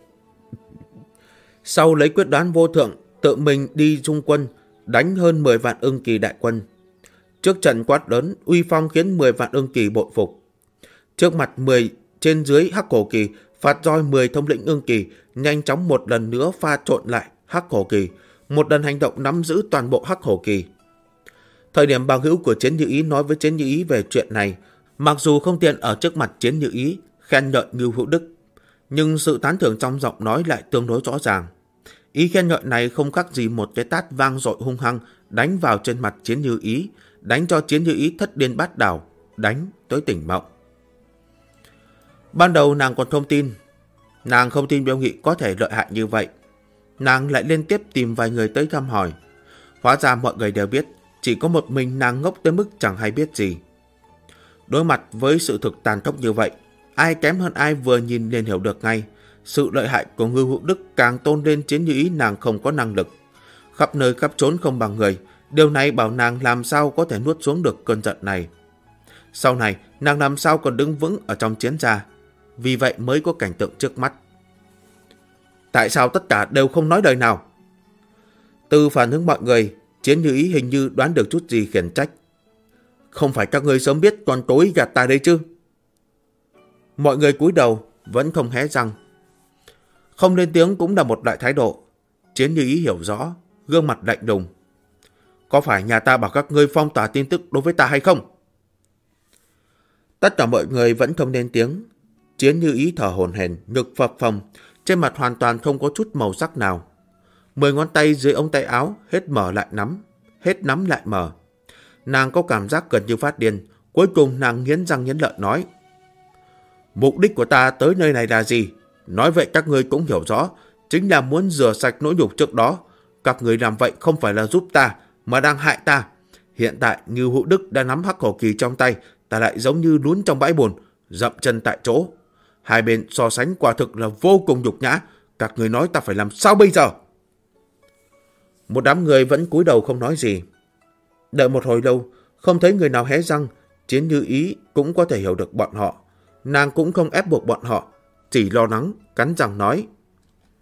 Sau lấy quyết đoán vô thượng, tự mình đi trung quân, đánh hơn 10 vạn Ưng Kỳ đại quân. Trước trận quát lớn, uy phong khiến 10 vạn Ưng Kỳ bội phục. Trước mặt 10 trên dưới Hắc Hổ Kỳ, phạt roi 10 thống lĩnh Ưng Kỳ, nhanh chóng một lần nữa pha trộn lại Hắc Hổ Kỳ, một lần hành động nắm giữ toàn bộ Hắc Hổ Kỳ. Thời điểm bằng hữu của Chiến Như Ý nói với Chiến Như Ý về chuyện này, mặc dù không tiện ở trước mặt Chiến Như Ý khen ngợi Ngưu Hữu Đức, nhưng sự tán thưởng trong giọng nói lại tương đối rõ ràng. Ý khen ngợi này không khác gì một cái tát vang dội hung hăng đánh vào trên mặt Chiến Như Ý, đánh cho Chiến Như Ý thất điên bát đảo, đánh tới tỉnh mộng. Ban đầu nàng còn không tin, nàng không tin Miêu Nghị có thể lợi hại như vậy. Nàng lại liên tiếp tìm vài người tới thăm hỏi. Hóa ra mọi người đều biết, chỉ có một mình nàng ngốc tới mức chẳng hay biết gì. Đối mặt với sự thực tàn khốc như vậy, ai kém hơn ai vừa nhìn liền hiểu được ngay. Sự lợi hại của Ngưu Hữu Đức càng tôn lên Chiến Như Ý nàng không có năng lực. Khắp nơi khắp trốn không bằng người, điều này bảo nàng làm sao có thể nuốt xuống được cơn giận này. Sau này, nàng làm sao còn đứng vững ở trong chiến gia. Vì vậy mới có cảnh tượng trước mắt. Tại sao tất cả đều không nói lời nào? Từ phản ứng mọi người, Chiến Như Ý hình như đoán được chút gì khiển trách. Không phải các người sớm biết còn tối gạt ta đây chứ? Mọi người cúi đầu, vẫn không hé răng. Không lên tiếng cũng là một loại thái độ. Chiến Như Ý hiểu rõ, gương mặt lạnh lùng. Có phải nhà ta bảo các ngươi phong tỏa tin tức đối với ta hay không? Tất cả mọi người vẫn không lên tiếng. Chiến Như Ý thở hổn hển, ngực phập phồng, trên mặt hoàn toàn không có chút màu sắc nào. 10 ngón tay dưới ống tay áo hết mở lại nắm, hết nắm lại mở. Nàng có cảm giác gần như phát điên. Cuối cùng nàng nghiến răng nghiến lợi nói: Mục đích của ta tới nơi này là gì? Nói vậy các ngươi cũng hiểu rõ, chính là muốn rửa sạch nỗi nhục trước đó. Các người làm vậy không phải là giúp ta, mà đang hại ta. Hiện tại Ngưu Hữu Đức đã nắm Hắc Hổ Kỳ trong tay, ta lại giống như lún trong bãi bùn, dậm chân tại chỗ. Hai bên so sánh quả thực là vô cùng nhục nhã. Các người nói ta phải làm sao bây giờ? Một đám người vẫn cúi đầu không nói gì. Đợi một hồi lâu, không thấy người nào hé răng. Chiến Như Ý cũng có thể hiểu được bọn họ. Nàng cũng không ép buộc bọn họ, chỉ lo lắng, cắn răng nói: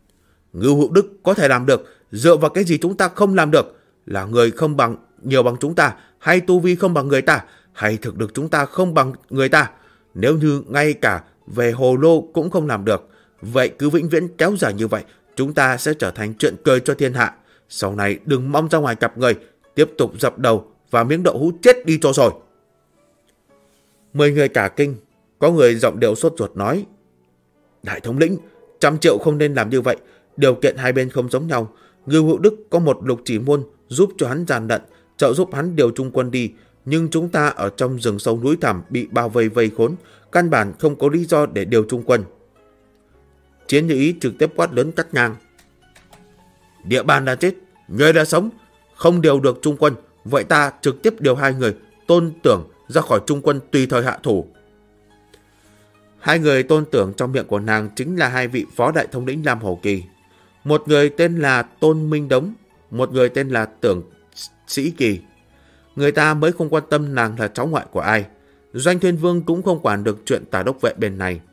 Ngưu Hữu Đức có thể làm được, dựa vào cái gì chúng ta không làm được? Là người không nhiều bằng chúng ta, hay tu vi không bằng người ta, hay thực lực chúng ta không bằng người ta? Nếu như ngay cả về hồ lô cũng không làm được, vậy cứ vĩnh viễn kéo dài như vậy, chúng ta sẽ trở thành chuyện cười cho thiên hạ. Sau này đừng mong ra ngoài gặp người, tiếp tục dập đầu và miếng đậu hũ chết đi cho rồi. 10 người cả kinh, có người giọng điệu sốt ruột nói: Đại thống lĩnh, 100 triệu không nên làm như vậy, điều kiện hai bên không giống nhau. Ngưu Hữu Đức có một lục chỉ môn giúp cho hắn gian lận, trợ giúp hắn điều trung quân đi, nhưng chúng ta ở trong rừng sâu núi thẳm bị bao vây vây khốn, căn bản không có lý do để điều trung quân. Chiến Như Ý trực tiếp quát lớn cắt ngang: Địa bàn đã chết, người đã sống, không điều được trung quân, vậy ta trực tiếp điều 2 người Tôn Tưởng ra khỏi trung quân tùy thời hạ thủ. 2 người Tôn Tưởng trong miệng của nàng chính là 2 vị phó đại thống lĩnh Lam Hổ Kỳ. Một người tên là Tôn Minh Đống, một người tên là Tưởng Sĩ Kỳ. Người ta mới không quan tâm nàng là cháu ngoại của ai. Doanh Thiên Vương cũng không quản được chuyện tả đốc vệ bên này.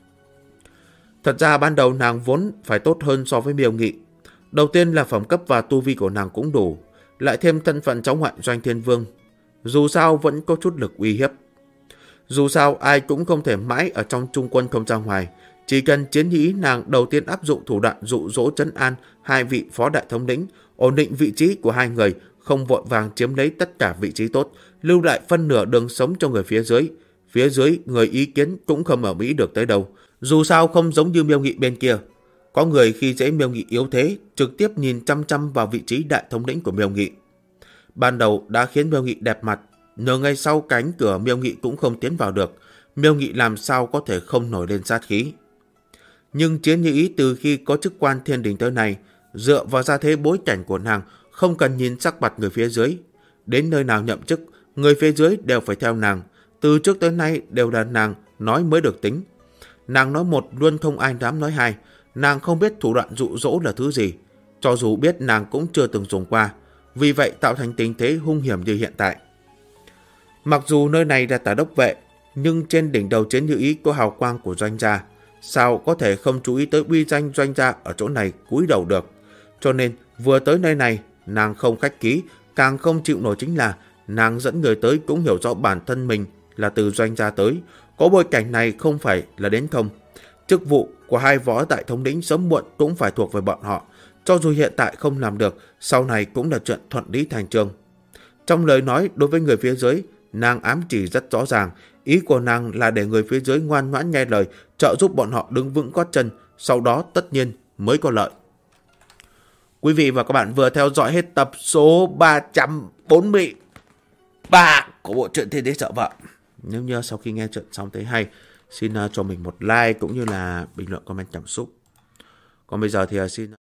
Thật ra ban đầu nàng vốn phải tốt hơn so với Miêu Nghị. Đầu tiên là phẩm cấp và tu vi của nàng cũng đủ, lại thêm thân phận cháu ngoại Doanh Thiên Vương. Dù sao vẫn có chút lực uy hiếp. Dù sao ai cũng không thể mãi ở trong trung quân không ra ngoài. Chỉ cần Chiến Như Ý nàng đầu tiên áp dụng thủ đoạn dụ dỗ trấn an 2 vị phó đại thống lĩnh, ổn định vị trí của 2 người, không vội vàng chiếm lấy tất cả vị trí tốt, lưu lại phân nửa đường sống cho người phía dưới. Phía dưới người ý kiến cũng không ở Mỹ được tới đâu. Dù sao không giống như Miêu Nghị bên kia. Có người khi dễ Miêu Nghị yếu thế, trực tiếp nhìn chăm chăm vào vị trí đại thống lĩnh của Miêu Nghị. Ban đầu đã khiến Miêu Nghị đẹp mặt, nửa ngày sau cánh cửa Miêu Nghị cũng không tiến vào được. Miêu Nghị làm sao có thể không nổi lên sát khí. Nhưng Chiến Như Ý từ khi có chức quan thiên đình tới này, dựa vào gia thế bối cảnh của nàng, không cần nhìn sắc mặt người phía dưới. Đến nơi nào nhậm chức, người phía dưới đều phải theo nàng. Từ trước tới nay đều là nàng nói mới được tính. Nàng nói một luôn không ai dám nói hai. Nàng không biết thủ đoạn dụ dỗ là thứ gì. Cho dù biết nàng cũng chưa từng dùng qua. Vì vậy tạo thành tình thế hung hiểm như hiện tại. Mặc dù nơi này là tả đốc vệ, nhưng trên đỉnh đầu Chiến Như Ý có hào quang của Doanh gia. Sao có thể không chú ý tới uy danh Doanh gia ở chỗ này cúi đầu được. Cho nên vừa tới nơi này, nàng không khách khí, càng không chịu nổi chính là nàng dẫn người tới cũng hiểu rõ bản thân mình là từ Doanh gia tới. Có bối cảnh này không phải là đến không. Chức vụ của 2 võ đại thống lĩnh sớm muộn cũng phải thuộc về bọn họ. Cho dù hiện tại không làm được, sau này cũng là chuyện thuận lý thành trương. Trong lời nói đối với người phía dưới, nàng ám chỉ rất rõ ràng. Ý của nàng là để người phía dưới ngoan ngoãn nghe lời, trợ giúp bọn họ đứng vững gót chân. Sau đó tất nhiên mới có lợi. Quý vị và các bạn vừa theo dõi hết tập số 343 của bộ truyện Thiên Đế Sợ Vợ. Nếu như sau khi nghe chuyện xong thấy hay, xin cho mình một like cũng như là bình luận comment cảm xúc. Còn bây giờ thì xin...